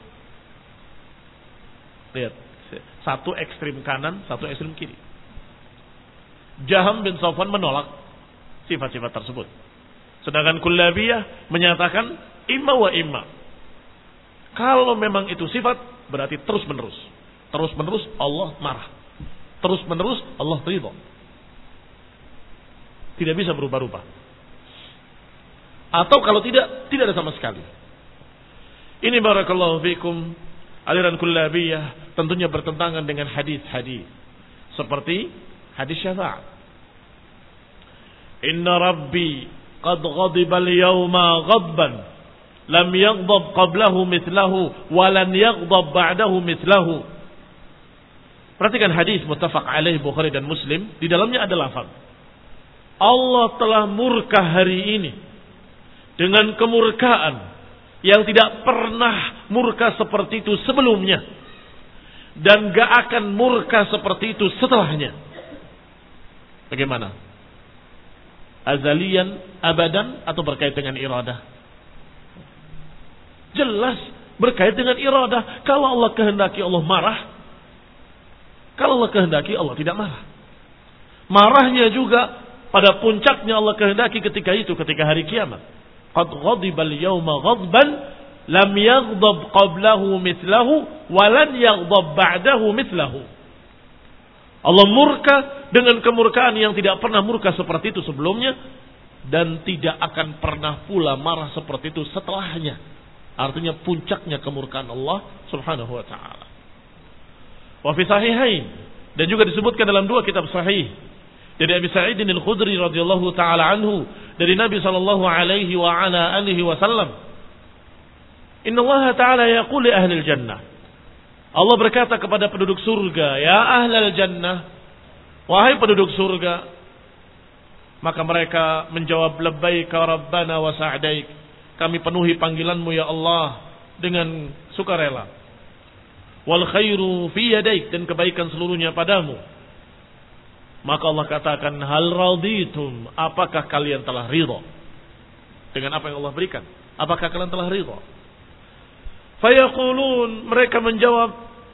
Lihat, satu ekstrim kanan, satu ekstrim kiri. Jahm bin Safwan menolak sifat-sifat tersebut. Sedangkan Kullabiyah menyatakan imma wa imma. Kalau memang itu sifat, berarti terus-menerus. Terus-menerus Allah marah. Terus-menerus Allah ridha. Tidak bisa berubah-ubah. Atau kalau tidak, tidak ada sama sekali. Ini barakallahu fikum, aliran Kullabiyah tentunya bertentangan dengan hadis-hadis seperti hadis syafaat. Inna Rabbi qad ghadiba al-yawma ghadban lam yaghdab qablahu mithlahu wa lan yaghdab ba'dahu mithlahu. Perhatikan hadis muttafaq alaih Bukhari dan Muslim, di dalamnya ada lafaz Allah telah murka hari ini dengan kemurkaan yang tidak pernah murka seperti itu sebelumnya, dan gak akan murka seperti itu setelahnya. Bagaimana? Azalian, abadan, atau berkait dengan iradah? Jelas berkait dengan iradah. Kalau Allah kehendaki Allah marah, kalau Allah kehendaki Allah tidak marah. Marahnya juga pada puncaknya Allah kehendaki ketika itu, ketika hari kiamat. Qad ghadibal yawma ghadban lam yaghdab qablahu mithlahu wa lan yaghdab ba'dahu mithlahu. Allah murka dengan kemurkaan yang tidak pernah murka seperti itu sebelumnya, dan tidak akan pernah pula marah seperti itu setelahnya. Artinya puncaknya kemurkaan Allah Subhanahu wa taala. Wa fi sahihain, dan juga disebutkan dalam dua kitab sahih dari Abi Sa'id Al-Khudri radhiyallahu taala anhu, dari Nabi sallallahu alaihi wa ala alihi wasallam, Inna Allah ta'ala yaqul li ahli al-jannah. Allah berkata kepada penduduk surga, ya ahlal jannah, wahai penduduk surga. Maka mereka menjawab, labbaika rabbana wa sa'daik. Kami penuhi panggilanmu ya Allah dengan sukarela. Wal khairu fi yadaik, dan kebaikan seluruhnya padamu. Maka Allah katakan, hal raditum, apakah kalian telah ridha dengan apa yang Allah berikan? Apakah kalian telah ridha? Fayaqulun, mereka menjawab,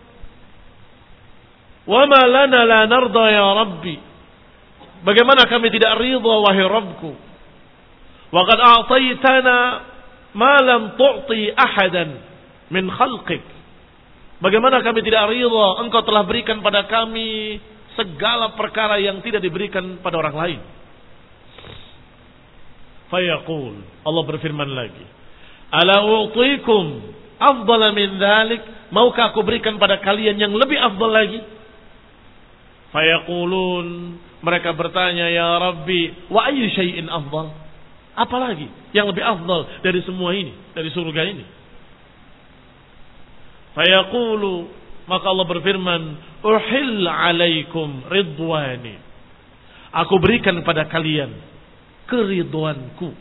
wa ma lana la narda ya Rabbi. Bagaimana kami tidak ridha wahai Rabbku? Wa qad a'taytana ma lam tu'ti ahadan min khalqik. Bagaimana kami tidak ridha, engkau telah berikan pada kami segala perkara yang tidak diberikan pada orang lain. Fayaqul, Allah berfirman lagi, ala u'tikum afdala min dhalik, maukah aku berikan pada kalian yang lebih afdal lagi? Fayaqulun, mereka bertanya, ya Rabbi, wa ayyu syai'in afdal? Apalagi yang lebih afdal dari semua ini, dari surga ini? Fayaqulu, maka Allah berfirman, uhil alaikum ridwani. Aku berikan pada kalian keridwanku.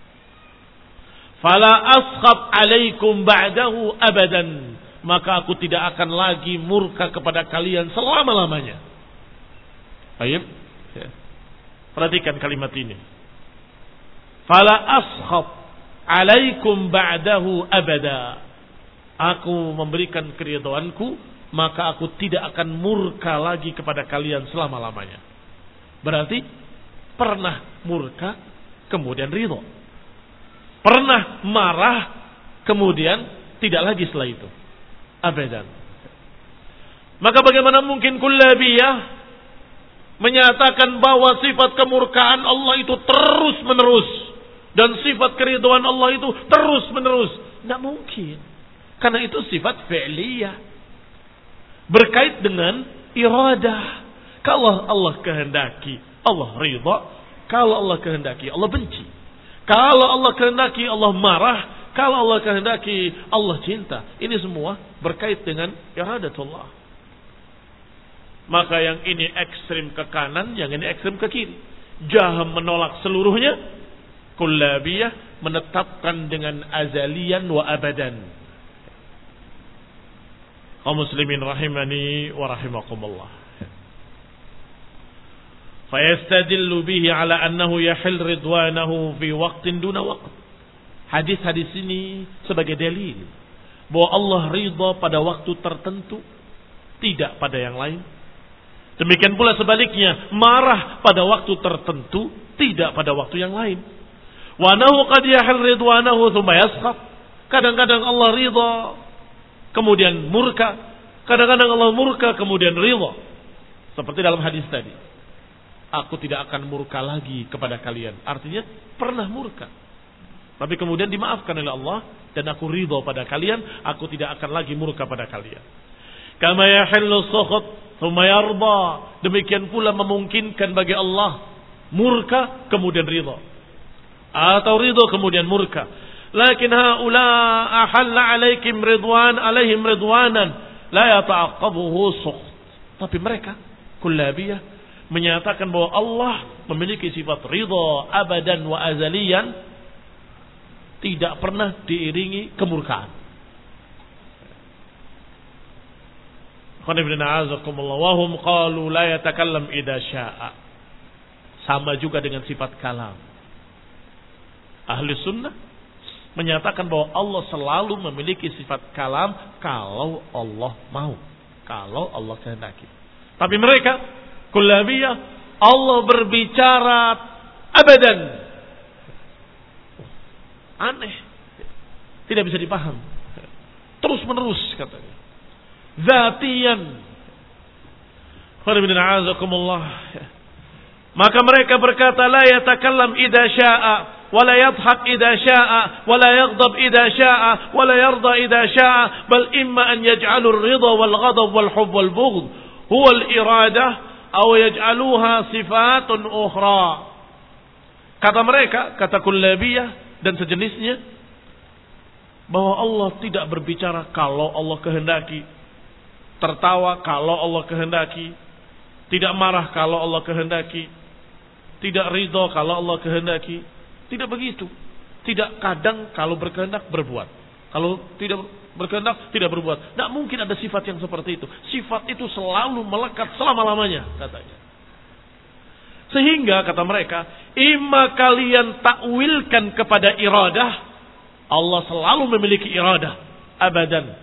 Fala askhab alaikum ba'dahu abadan. Maka aku tidak akan lagi murka kepada kalian selama-lamanya. Baik. Perhatikan kalimat ini. Fala askhab alaikum ba'dahu abada. Aku memberikan keridhaanku, maka aku tidak akan murka lagi kepada kalian selama-lamanya. Berarti pernah murka kemudian ridha. Pernah marah, kemudian tidak lagi setelah itu. Abadan. Maka bagaimana mungkin kullabiyah menyatakan bahwa sifat kemurkaan Allah itu terus menerus, dan sifat keridhaan Allah itu terus menerus? Tidak mungkin. Karena itu sifat fi'liyah. Berkait dengan iradah. Kalau Allah kehendaki, Allah ridha. Kalau Allah kehendaki, Allah benci. Kalau Allah kehendaki, Allah marah. Kalau Allah kehendaki, Allah cinta. Ini semua berkait dengan iradatullah. Maka yang ini ekstrim ke kanan, yang ini ekstrim ke kiri. Jaham menolak seluruhnya. Kullabiyah menetapkan dengan azalian wa abadan. Kaum muslimin rahimani wa rahimakumullah. Fayastadillu bihi ala annahu yahil ridwanahu fi waqtin duna waqt. Hadis-hadis ini sebagai dalil bahwa Allah ridha pada waktu tertentu, tidak pada yang lain. Demikian pula sebaliknya, marah pada waktu tertentu, tidak pada waktu yang lain. Wa nahu qad yahil ridwanahu thumma yaskhab. Kadang-kadang Allah ridha kemudian murka, kadang-kadang Allah murka kemudian ridha. Seperti dalam hadis tadi, aku tidak akan murka lagi kepada kalian. Artinya pernah murka, tapi kemudian dimaafkan oleh Allah, dan aku ridha pada kalian, aku tidak akan lagi murka pada kalian. Kama yahillu sukhut thumma yarda. Demikian pula memungkinkan bagi Allah murka kemudian ridha, atau ridha kemudian murka. Lakin haula ahalla alaikum ridwan alaihim ridwanan la yata'aqqabuhu sukht. Tapi mereka kullabiyah menyatakan bahwa Allah memiliki sifat ridha abadan wa azalian, tidak pernah diiringi kemurkaan. Wa hum qalu la yatakallam idza syaa. Sama juga dengan sifat kalam. Ahli sunnah menyatakan bahwa Allah selalu memiliki sifat kalam kalau Allah mau, kalau Allah kehendaki. Tapi mereka kullabiyah, Allah berbicara abadan. Aneh, tidak bisa dipaham. Terus menerus katanya. Zatiyan, Maka mereka berkata, la yatakallam idza syaa wa la yadhhak idza syaa wa la yaghdab idza syaa wa la yarda idza syaa bal imma an yaj'alu ar-ridha wal ghadab wal hubb wal bughd huwa al-iradah aw yaj'aluha sifatun ukhra. Kata mereka, kata kullabiyah dan sejenisnya, bahwa Allah tidak berbicara kalau Allah kehendaki, tertawa kalau Allah kehendaki, tidak marah kalau Allah kehendaki, tidak ridho kalau Allah kehendaki. Tidak begitu. Tidak kadang kalau berkehendak berbuat. Kalau tidak berkehendak tidak berbuat. Tidak mungkin ada sifat yang seperti itu. Sifat itu selalu melekat selama-lamanya, katanya. Sehingga kata mereka, imma kalian takwilkan kepada iradah, Allah selalu memiliki iradah abadan,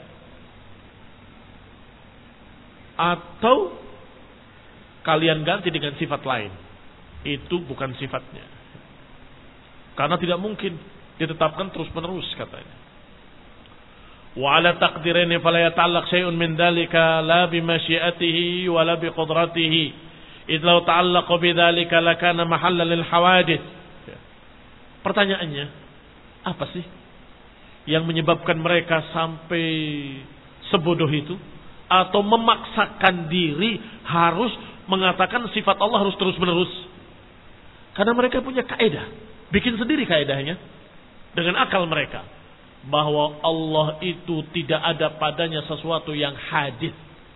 atau kalian ganti dengan sifat lain. Itu bukan sifatnya. Karena tidak mungkin ditetapkan terus-menerus, katanya. Wa ala taqdiraini fala yata'allaq syai'un min dzalika la bi masyiatihi wa la bi qudratihi. Idz law ta'allaqa bi dzalika lakana mahallan lil hawadits. Pertanyaannya, apa sih yang menyebabkan mereka sampai sebodoh itu, atau memaksakan diri harus mengatakan sifat Allah harus terus-menerus? Karena mereka punya kaidah, bikin sendiri kaidahnya dengan akal mereka, bahwa Allah itu tidak ada padanya sesuatu yang hadis,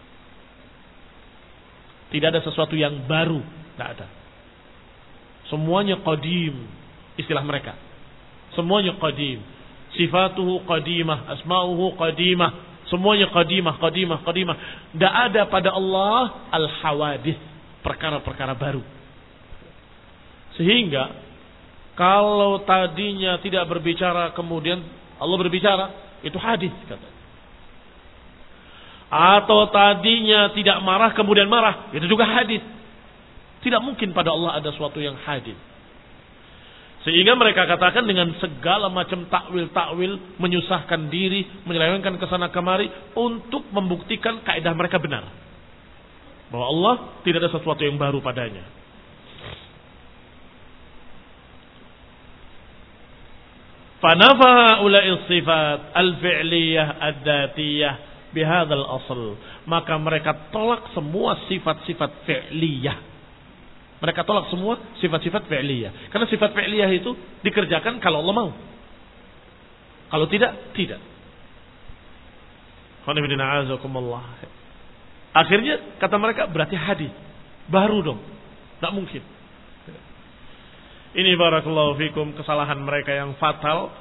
tidak ada sesuatu yang baru, tidak ada. Semuanya qadim, istilah mereka. Semuanya qadim. Sifatuhu qadimah, asma'uhu qadimah, semuanya qadimah, qadimah, qadimah. Tidak ada pada Allah al-hawadith, perkara-perkara baru. Sehingga kalau tadinya tidak berbicara kemudian Allah berbicara, itu hadis, katanya. Atau tadinya tidak marah kemudian marah, itu juga hadis. Tidak mungkin pada Allah ada sesuatu yang hadis. Sehingga mereka katakan dengan segala macam takwil-takwil, menyusahkan diri, menyelewengkan kesana kemari untuk membuktikan kaidah mereka benar, bahwa Allah tidak ada sesuatu yang baru padanya. Fanafaha ula'is sifat al-fi'liyah ad-datiyah bihadzal asl. Maka mereka tolak semua sifat-sifat fi'liyah. Mereka tolak semua sifat-sifat fi'liyah. Karena sifat fi'liyah itu dikerjakan kalau Allah mau. Kalau tidak, tidak. Akhirnya kata mereka berarti hadis baru dong. Tidak mungkin. Ini barakallahu fikum kesalahan mereka yang fatal,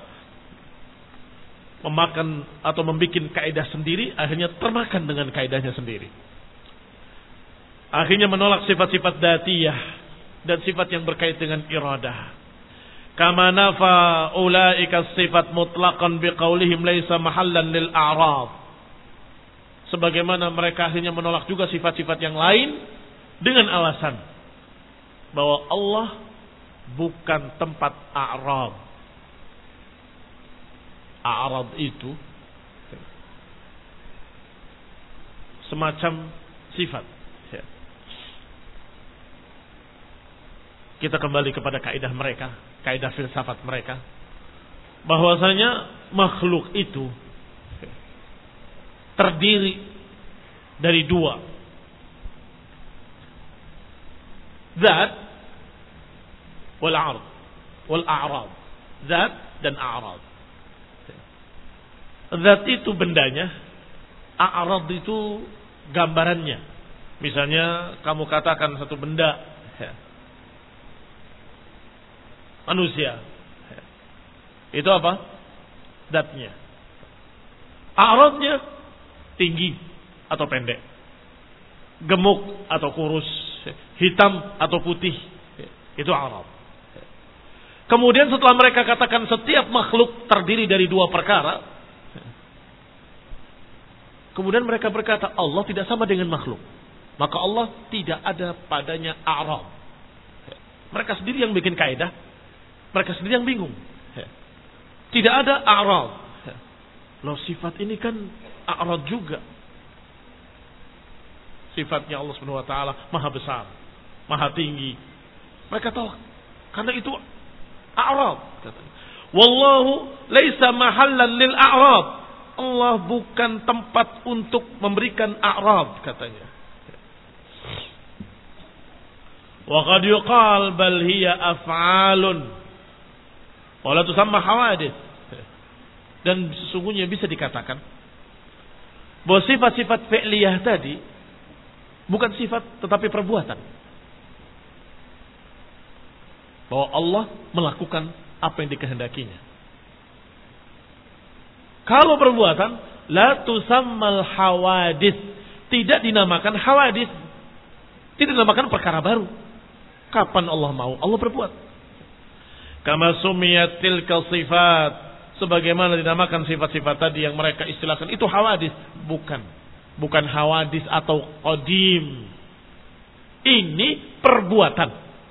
memakan atau membuat kaidah sendiri, akhirnya termakan dengan kaidahnya sendiri. Akhirnya menolak sifat-sifat datiyah dan sifat yang berkait dengan iradah. Kama nafa ulaika sifat mutlaqan biqaulihim laisa mahallan lil a'rad. Sebagaimana mereka akhirnya menolak juga sifat-sifat yang lain dengan alasan bahwa Allah bukan tempat a'rad. A'rad itu semacam sifat. Kita kembali kepada kaidah mereka, kaidah filsafat mereka, bahwasanya makhluk itu terdiri dari dua, zat wal a'rad, wal a'rad, zat dan a'rad. Zat itu bendanya, a'rad itu gambarannya. Misalnya kamu katakan satu benda, manusia, itu apa? Zatnya. A'radnya tinggi atau pendek, gemuk atau kurus, hitam atau putih, itu a'rad. Kemudian setelah mereka katakan setiap makhluk terdiri dari dua perkara, kemudian mereka berkata Allah tidak sama dengan makhluk, maka Allah tidak ada padanya a'rad. Mereka sendiri yang bikin kaidah, mereka sendiri yang bingung. Tidak ada a'rad. Loh, sifat ini kan a'rad juga. sifatnya Allah Subhanahu wa taala maha besar, maha tinggi. Mereka tolak. Karena itu a'rad katanya. Wallahu laisa mahallan lil a'rad. Allah bukan tempat untuk memberikan a'rad katanya. Wa qad yuqal bal hiya af'alun wa la tusamma hawadits. Dan sesungguhnya bisa dikatakan bahwa sifat-sifat fi'liyah tadi bukan sifat tetapi perbuatan. Bahwa Allah melakukan apa yang dikehendakinya. Kalau perbuatan la tusammal hawadits, tidak dinamakan hawadits, tidak dinamakan perkara baru. Kapan Allah mau, Allah berbuat. Kama sumiyat tilka sifat, sebagaimana dinamakan sifat-sifat tadi yang mereka istilahkan itu hawadits, bukan. Bukan hawadits atau qadim. Ini perbuatan.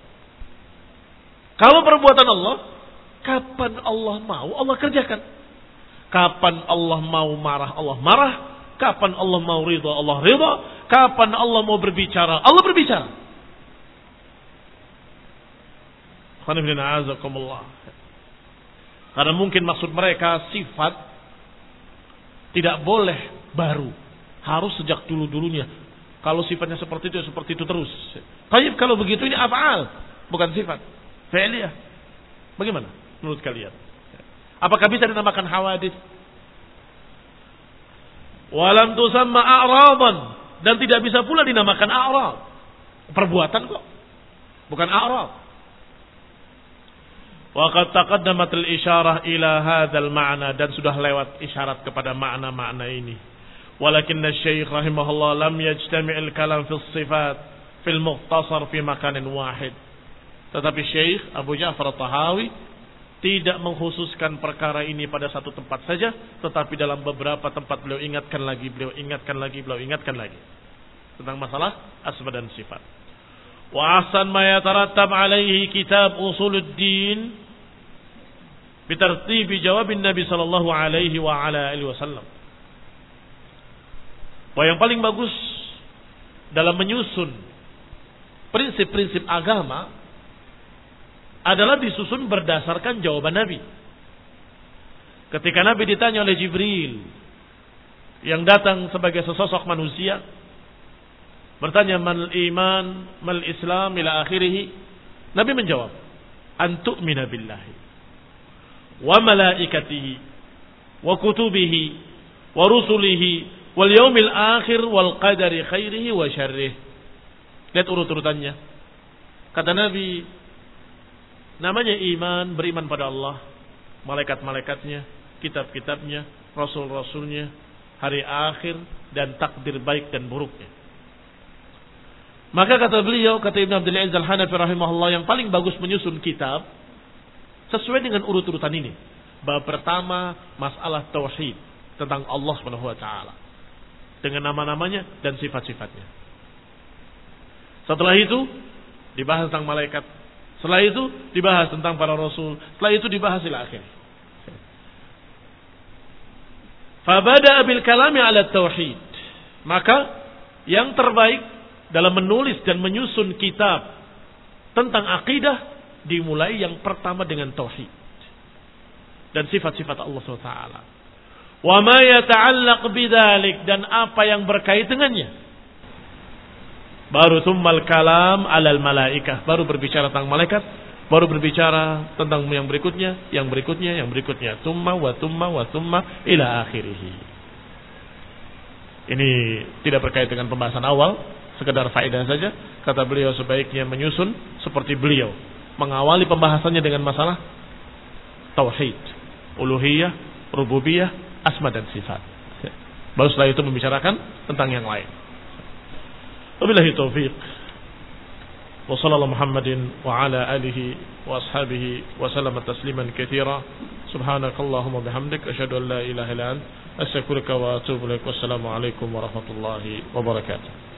Kalau perbuatan Allah, kapan Allah mau, Allah kerjakan. Kapan Allah mau marah, Allah marah. Kapan Allah mau ridha, Allah ridha. Kapan Allah mau berbicara, Allah berbicara. Karena mungkin maksud mereka sifat tidak boleh baru, harus sejak dulu-dulunya. Kalau sifatnya seperti itu, seperti itu terus. Tapi kalau begitu ini af'al, bukan sifat fi'liyah. Bagaimana menurut kalian? Apakah bisa dinamakan hawadits? Walam tusamma a'radan, dan tidak bisa pula dinamakan a'rad. Perbuatan kok, bukan a'rad. Wa qad taqaddamat al-isyarah ila hadzal ma'na, dan sudah lewat isyarat kepada makna-makna ini. Walakin asy-syekh rahimahullah lam yajtami' al-kalam fi as-sifat fil mukhtasar fi makanin wahid. Tetapi Syekh Abu Ja'far At-Tahawi tidak mengkhususkan perkara ini pada satu tempat saja, tetapi dalam beberapa tempat beliau ingatkan lagi, beliau ingatkan lagi, beliau ingatkan lagi tentang masalah asma dan sifat. Wa ahsan ma yatarattab alaihi kitab Usuluddin bi tartibi jawabin Nabi sallallahu alaihi wa ala alihi wasallam. Wa yang paling bagus dalam menyusun prinsip-prinsip agama adalah disusun berdasarkan jawaban Nabi. Ketika Nabi ditanya oleh Jibril yang datang sebagai sesosok manusia, bertanya mal iman, mal islam ila akhirih, Nabi menjawab, an tu'mina billahi wa malaikatihi wa kutubihi wa rusulihi wal yaumil akhir wal qadari khairihi wa syarrih. Lihat urut-urutannya. Kata Nabi, namanya iman, beriman pada Allah, malaikat-malaikatnya, kitab-kitabnya, rasul-rasulnya, hari akhir, dan takdir baik dan buruknya. Maka kata beliau, kata Ibn Abdul Aziz Al-Hanafi rahimahullah, yang paling bagus menyusun kitab sesuai dengan urut-urutan ini. Bab pertama, masalah tauhid, tentang Allah Subhanahu wa taala, dengan nama-namanya dan sifat-sifatnya. Setelah itu dibahas tentang malaikat. Setelah itu dibahas tentang para rasul. Setelah itu dibahas ila akhir. Fabada bil kalami ala tauhid. Maka yang terbaik dalam menulis dan menyusun kitab tentang akidah dimulai yang pertama dengan tauhid dan sifat-sifat Allah subhanahu wa taala. Wa ma yata'allaq bidzalik, dan apa yang berkait dengannya. Baru tsummal kalam alal malaikah, baru berbicara tentang malaikat, baru berbicara tentang yang berikutnya, yang berikutnya, yang berikutnya, tsumma wa tsumma wa tsumma ila akhirih. Ini tidak berkait dengan pembahasan awal, sekedar faedah saja. Kata beliau sebaiknya menyusun seperti beliau, mengawali pembahasannya dengan masalah tauhid, uluhiyah, rububiyah, asma dan sifat. Baru setelah itu membicarakan tentang yang lain. Wabillahi taufiq. Wa sallallahu Muhammadin wa ala alihi wa ashabihi wa sallama tasliman katsira. Subhanakallahumma bihamdik asyhadu an la ilaha illa anta astaghfiruka wa atubu ilaik. Wassalamu alaikum warahmatullahi wabarakatuh.